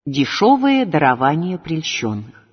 Дешевое дарование прельщенных.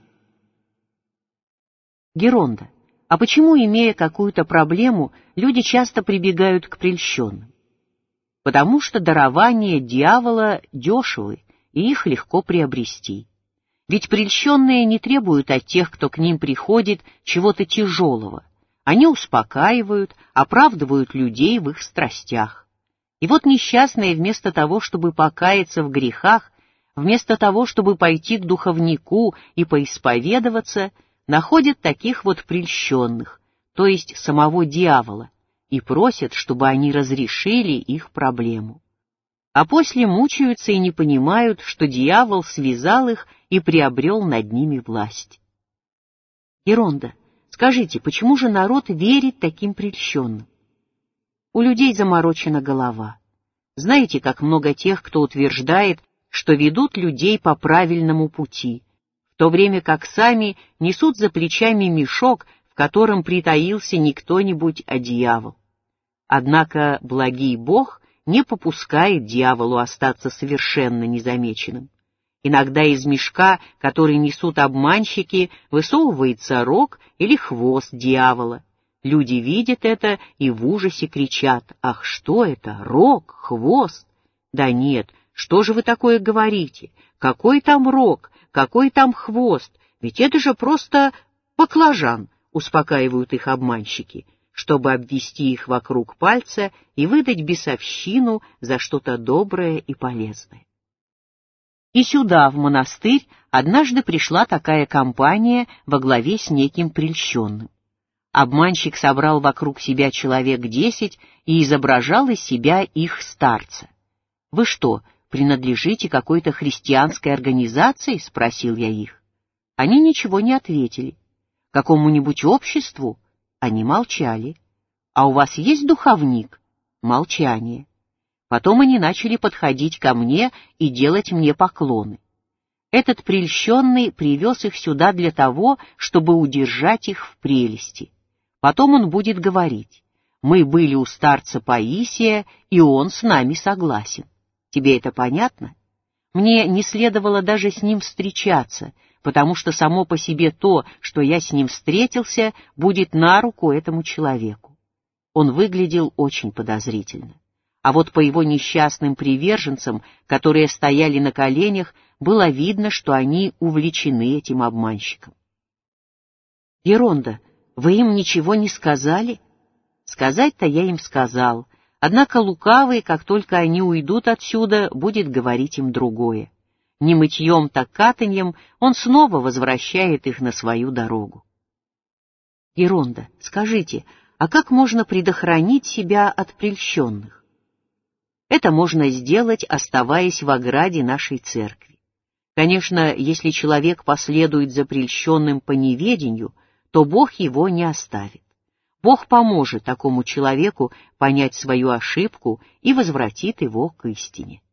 Геронда, а почему, имея какую-то проблему, люди часто прибегают к прельщенным? Потому что дарования дьявола дешевы, и их легко приобрести. Ведь прельщенные не требуют от тех, кто к ним приходит, чего-то тяжелого. Они успокаивают, оправдывают людей в их страстях. И вот несчастные вместо того, чтобы покаяться в грехах, вместо того, чтобы пойти к духовнику и поисповедоваться, находят таких вот прельщенных, то есть самого дьявола, и просят, чтобы они разрешили их проблему. А после мучаются и не понимают, что дьявол связал их и приобрел над ними власть. Геронда, скажите, почему же народ верит таким прельщенным? У людей заморочена голова. Знаете, как много тех, кто утверждает, что ведут людей по правильному пути, в то время как сами несут за плечами мешок, в котором притаился не кто-нибудь, а дьявол. Однако благий Бог не попускает дьяволу остаться совершенно незамеченным. Иногда из мешка, который несут обманщики, высовывается рог или хвост дьявола. Люди видят это и в ужасе кричат: «Ах, что это? Рог? Хвост?» Да нет, что же вы такое говорите? Какой там рог? Какой там хвост? Ведь это же просто баклажан, успокаивают их обманщики, чтобы обвести их вокруг пальца и выдать бесовщину за что-то доброе и полезное. И сюда, в монастырь, однажды пришла такая компания во главе с неким прельщенным. Обманщик собрал вокруг себя человек 10 и изображал из себя их старца. «Вы что, принадлежите какой-то христианской организации?» — спросил я их. Они ничего не ответили. «Какому-нибудь обществу?» Они молчали. «А у вас есть духовник?» Молчание. Потом они начали подходить ко мне и делать мне поклоны. Этот прельщенный привез их сюда для того, чтобы удержать их в прелести. Потом он будет говорить: «Мы были у старца Паисия, и он с нами согласен». Тебе это понятно? Мне не следовало даже с ним встречаться, потому что само по себе то, что я с ним встретился, будет на руку этому человеку. Он выглядел очень подозрительно. А вот по его несчастным приверженцам, которые стояли на коленях, было видно, что они увлечены этим обманщиком. Геронда, вы им ничего не сказали? Сказать-то я им сказал. Однако лукавый, как только они уйдут отсюда, будет говорить им другое. Не мытьем, так катаньем он снова возвращает их на свою дорогу. Геронда, скажите, а как можно предохранить себя от прельщенных? Это можно сделать, оставаясь в ограде нашей церкви. Конечно, если человек последует за прельщенным по неведению, то Бог его не оставит. Бог поможет такому человеку понять свою ошибку и возвратит его к истине.